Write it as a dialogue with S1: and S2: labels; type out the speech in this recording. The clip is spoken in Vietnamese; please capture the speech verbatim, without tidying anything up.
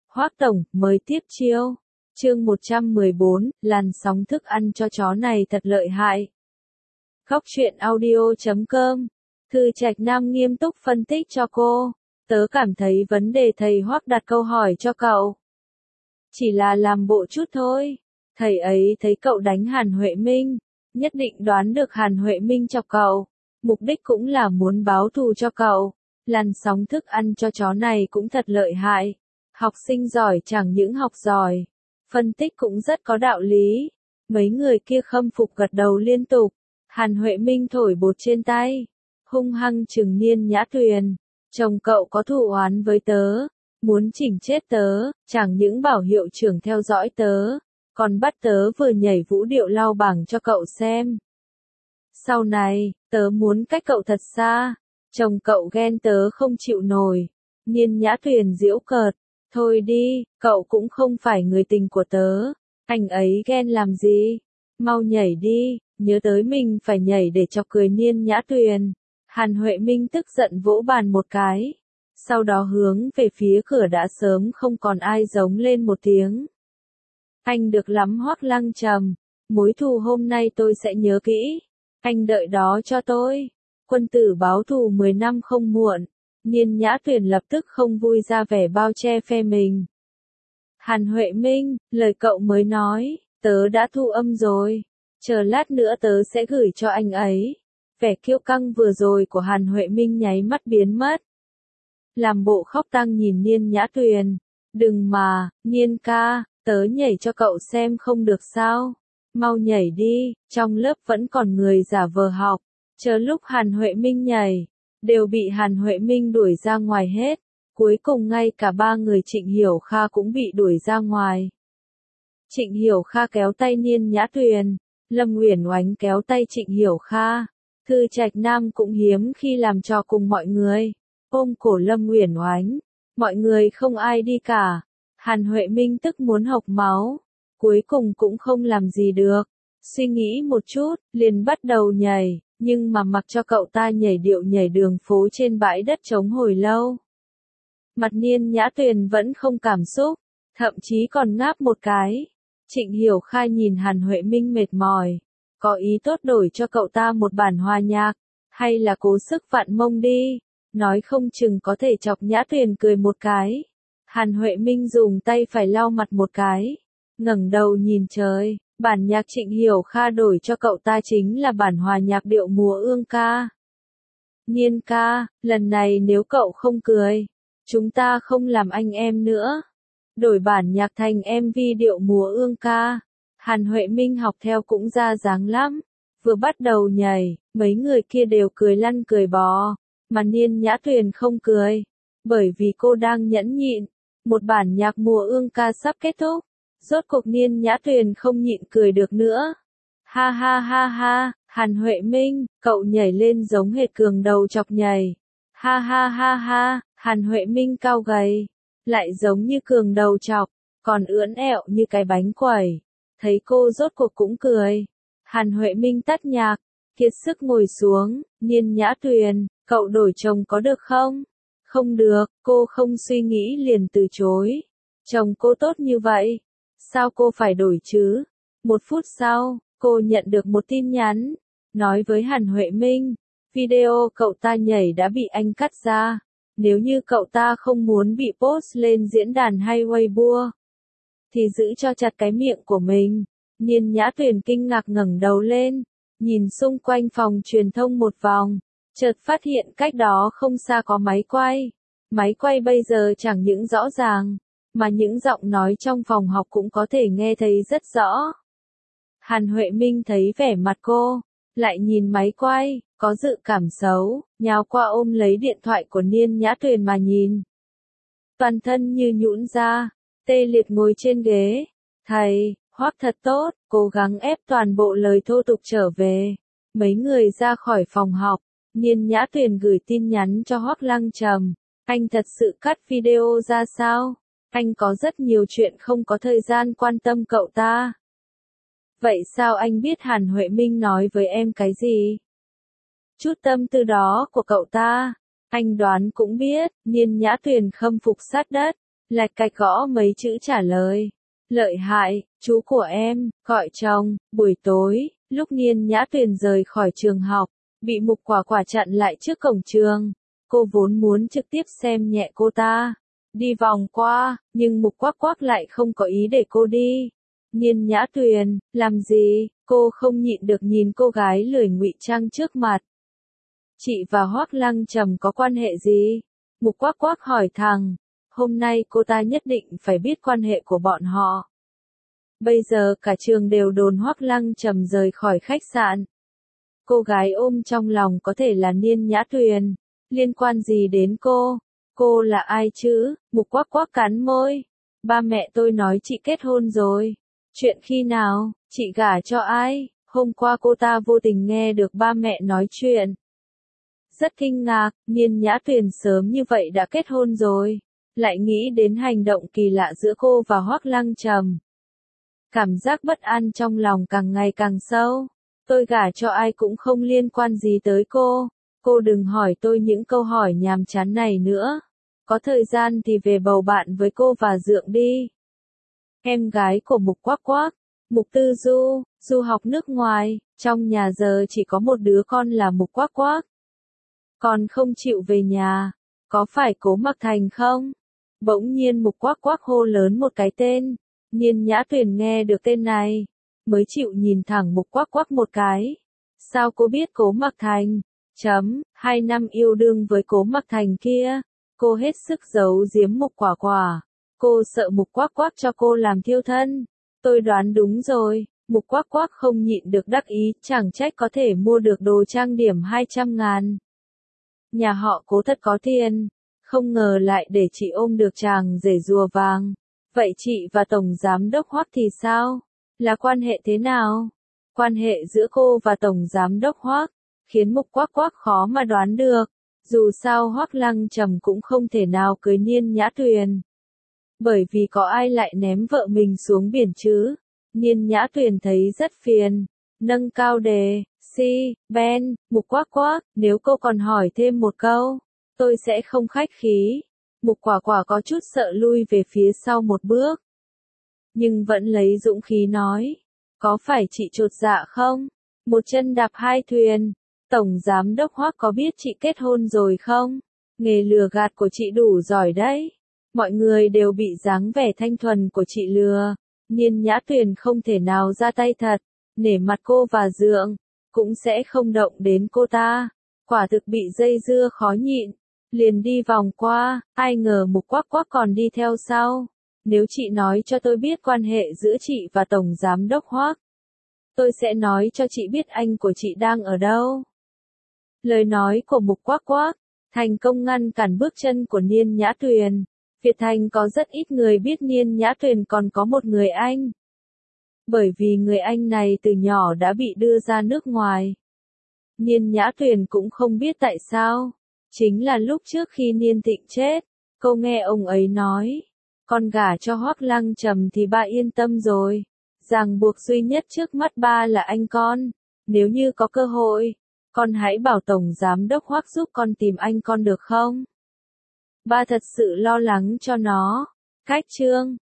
S1: Hoác Tổng, mới tiếp chiêu. Chương một trăm mười bốn, làn sóng thức ăn cho chó này thật lợi hại. Góc truyện audio chấm com. Thư Trạch Nam nghiêm túc phân tích cho cô. Tớ cảm thấy vấn đề thầy Hoác đặt câu hỏi cho cậu chỉ là làm bộ chút thôi. Thầy ấy thấy cậu đánh Hàn Huệ Minh, nhất định đoán được Hàn Huệ Minh chọc cậu, mục đích cũng là muốn báo thù cho cậu. Làn sóng thức ăn cho chó này cũng thật lợi hại. Học sinh giỏi chẳng những học giỏi, phân tích cũng rất có đạo lý. Mấy người kia khâm phục gật đầu liên tục. Hàn Huệ Minh thổi bột trên tay, hung hăng trừng Niên Nhã Tuyền. Chồng cậu có thù oán với tớ, muốn chỉnh chết tớ, chẳng những bảo hiệu trưởng theo dõi tớ, còn bắt tớ vừa nhảy vũ điệu lao bảng cho cậu xem. Sau này, tớ muốn cách cậu thật xa, chồng cậu ghen tớ không chịu nổi. Niên Nhã Tuyền giễu cợt, thôi đi, cậu cũng không phải người tình của tớ, anh ấy ghen làm gì, mau nhảy đi, nhớ tới mình phải nhảy để chọc cười Niên Nhã Tuyền. Hàn Huệ Minh tức giận vỗ bàn một cái, sau đó hướng về phía cửa đã sớm không còn ai giống lên một tiếng. Anh được lắm Hoác Lăng Trầm, mối thù hôm nay tôi sẽ nhớ kỹ, anh đợi đó cho tôi. Quân tử báo thù mười năm không muộn. Niên Nhã Tuyền lập tức không vui ra vẻ bao che phe mình. Hàn Huệ Minh, lời cậu mới nói, tớ đã thu âm rồi, chờ lát nữa tớ sẽ gửi cho anh ấy. Vẻ kiêu căng vừa rồi của Hàn Huệ Minh nháy mắt biến mất. Làm bộ khóc tang nhìn Niên Nhã Tuyền. Đừng mà, Niên ca, tớ nhảy cho cậu xem không được sao? Mau nhảy đi, trong lớp vẫn còn người giả vờ học. Chờ lúc Hàn Huệ Minh nhảy, đều bị Hàn Huệ Minh đuổi ra ngoài hết. Cuối cùng ngay cả ba người Trịnh Hiểu Kha cũng bị đuổi ra ngoài. Trịnh Hiểu Kha kéo tay Niên Nhã Tuyền, Lâm Uyển Oánh kéo tay Trịnh Hiểu Kha. Thư Trạch Nam cũng hiếm khi làm trò cùng mọi người, ôm cổ Lâm Uyển Oánh, mọi người không ai đi cả. Hàn Huệ Minh tức muốn hộc máu, cuối cùng cũng không làm gì được, suy nghĩ một chút, liền bắt đầu nhảy, nhưng mà mặc cho cậu ta nhảy điệu nhảy đường phố trên bãi đất trống hồi lâu. Mặt Niên Nhã Tuyền vẫn không cảm xúc, thậm chí còn ngáp một cái. Trịnh Hiểu Kha nhìn Hàn Huệ Minh mệt mỏi, có ý tốt đổi cho cậu ta một bản hòa nhạc, hay là cố sức vặn mông đi, nói không chừng có thể chọc Nhã Tuyền cười một cái. Hàn Huệ Minh dùng tay phải lau mặt một cái, ngẩng đầu nhìn trời, bản nhạc Trịnh Hiểu Kha đổi cho cậu ta chính là bản hòa nhạc điệu mùa ương ca. Niên ca, lần này nếu cậu không cười, chúng ta không làm anh em nữa. Đổi bản nhạc thành em vê điệu mùa ương ca. Hàn Huệ Minh học theo cũng ra dáng lắm, vừa bắt đầu nhảy, mấy người kia đều cười lăn cười bò, mà Niên Nhã Tuyền không cười, bởi vì cô đang nhẫn nhịn. Một bản nhạc mùa ương ca sắp kết thúc, rốt cuộc Niên Nhã Tuyền không nhịn cười được nữa. Ha ha ha ha, Hàn Huệ Minh, cậu nhảy lên giống hệt cường đầu chọc nhảy. Ha ha ha ha, Hàn Huệ Minh cao gầy, lại giống như cường đầu chọc, còn ưỡn ẹo như cái bánh quẩy. Thấy cô rốt cuộc cũng cười. Hàn Huệ Minh tắt nhạc, kiệt sức ngồi xuống. Niên Nhã Tuyền, cậu đổi chồng có được không? Không được, cô không suy nghĩ liền từ chối. Chồng cô tốt như vậy, sao cô phải đổi chứ? Một phút sau, cô nhận được một tin nhắn, nói với Hàn Huệ Minh, video cậu ta nhảy đã bị anh cắt ra. Nếu như cậu ta không muốn bị post lên diễn đàn hay Weibo, thì giữ cho chặt cái miệng của mình. Niên Nhã Tuyền kinh ngạc ngẩng đầu lên, nhìn xung quanh phòng truyền thông một vòng, chợt phát hiện cách đó không xa có máy quay. Máy quay bây giờ chẳng những rõ ràng, mà những giọng nói trong phòng học cũng có thể nghe thấy rất rõ. Hàn Huệ Minh thấy vẻ mặt cô, lại nhìn máy quay, có dự cảm xấu, nhào qua ôm lấy điện thoại của Niên Nhã Tuyền mà nhìn. Toàn thân như nhũn ra, tê liệt ngồi trên ghế. Thầy, Hoác thật tốt, cố gắng ép toàn bộ lời thô tục trở về. Mấy người ra khỏi phòng học, Niên Nhã Tuyền gửi tin nhắn cho Hoác Lăng Trầm. Anh thật sự cắt video ra sao? Anh có rất nhiều chuyện không có thời gian quan tâm cậu ta. Vậy sao anh biết Hàn Huệ Minh nói với em cái gì? Chút tâm tư đó của cậu ta, anh đoán cũng biết. Niên Nhã Tuyền khâm phục sát đất, lạch cạch gõ mấy chữ trả lời. Lợi hại, chú của em, gọi chồng. Buổi tối, lúc Niên Nhã Tuyền rời khỏi trường học, bị Mục Quả Quả chặn lại trước cổng trường. Cô vốn muốn trực tiếp xem nhẹ cô ta, đi vòng qua, nhưng Mục Quắc Quắc lại không có ý để cô đi. Niên Nhã Tuyền, làm gì? Cô không nhịn được nhìn cô gái lười ngụy trang trước mặt. Chị và Hoắc Lăng Trầm có quan hệ gì? Mục Quắc Quắc hỏi thẳng. Hôm nay cô ta nhất định phải biết quan hệ của bọn họ. Bây giờ cả trường đều đồn Hoắc Lăng Trầm rời khỏi khách sạn. Cô gái ôm trong lòng có thể là Niên Nhã Tuyền. Liên quan gì đến cô? Cô là ai chứ? Mục Quắc Quắc cắn môi. Ba mẹ tôi nói chị kết hôn rồi. Chuyện khi nào? Chị gả cho ai? Hôm qua cô ta vô tình nghe được ba mẹ nói chuyện. Rất kinh ngạc, Niên Nhã Tuyền sớm như vậy đã kết hôn rồi. Lại nghĩ đến hành động kỳ lạ giữa cô và Hoắc Lăng Trầm. Cảm giác bất an trong lòng càng ngày càng sâu. Tôi gả cho ai cũng không liên quan gì tới cô. Cô đừng hỏi tôi những câu hỏi nhàm chán này nữa. Có thời gian thì về bầu bạn với cô và Dượng đi. Em gái của Mục Quắc Quắc, Mục Tư Du, du học nước ngoài, trong nhà giờ chỉ có một đứa con là Mục Quắc Quắc. Còn không chịu về nhà, có phải Cố Mặc Thành không? Bỗng nhiên Mục Quắc Quắc hô lớn một cái tên. Niên Nhã Tuyền nghe được tên này, mới chịu nhìn thẳng Mục Quắc Quắc một cái. Sao cô biết Cố Mặc Thành? Chấm, hai năm yêu đương với Cố Mặc Thành kia, cô hết sức giấu giếm Mục Quả Quả. Cô sợ Mục Quắc Quắc cho cô làm thiêu thân. Tôi đoán đúng rồi, Mục Quắc Quắc không nhịn được đắc ý, chẳng trách có thể mua được đồ trang điểm hai trăm ngàn. Nhà họ Cố thật có tiền, không ngờ lại để chị ôm được chàng rể rùa vàng. Vậy chị và Tổng Giám Đốc Hoắc thì sao? Là quan hệ thế nào? Quan hệ giữa cô và Tổng Giám Đốc Hoắc khiến Mục Quắc Quắc khó mà đoán được. Dù sao Hoắc Lăng Trầm cũng không thể nào cưới Niên Nhã Tuyền. Bởi vì có ai lại ném vợ mình xuống biển chứ? Niên Nhã Tuyền thấy rất phiền. Nâng cao đề, si, Ben, Mục Quắc Quắc, nếu cô còn hỏi thêm một câu, tôi sẽ không khách khí. Mục Quả Quả có chút sợ lui về phía sau một bước. Nhưng vẫn lấy dũng khí nói. Có phải chị chột dạ không? Một chân đạp hai thuyền. Tổng Giám Đốc Hoắc có biết chị kết hôn rồi không? Nghề lừa gạt của chị đủ giỏi đấy. Mọi người đều bị dáng vẻ thanh thuần của chị lừa. Niên Nhã Tuyền không thể nào ra tay thật. Nể mặt cô và Dượng, cũng sẽ không động đến cô ta. Quả thực bị dây dưa khó nhịn. Liền đi vòng qua, ai ngờ Mục Quắc Quắc còn đi theo sau. Nếu chị nói cho tôi biết quan hệ giữa chị và Tổng Giám Đốc Hoắc, tôi sẽ nói cho chị biết anh của chị đang ở đâu. Lời nói của Mục Quắc Quắc thành công ngăn cản bước chân của Niên Nhã Tuyền. Việt Thành có rất ít người biết Niên Nhã Tuyền còn có một người anh. Bởi vì người anh này từ nhỏ đã bị đưa ra nước ngoài. Niên Nhã Tuyền cũng không biết tại sao. Chính là lúc trước khi Niên Thịnh chết, cô nghe ông ấy nói, con gả cho Hoắc Lăng Trầm thì ba yên tâm rồi. Ràng buộc duy nhất trước mắt ba là anh con. Nếu như có cơ hội, con hãy bảo Tổng Giám Đốc Hoắc giúp con tìm anh con được không? Ba thật sự lo lắng cho nó. Cách chương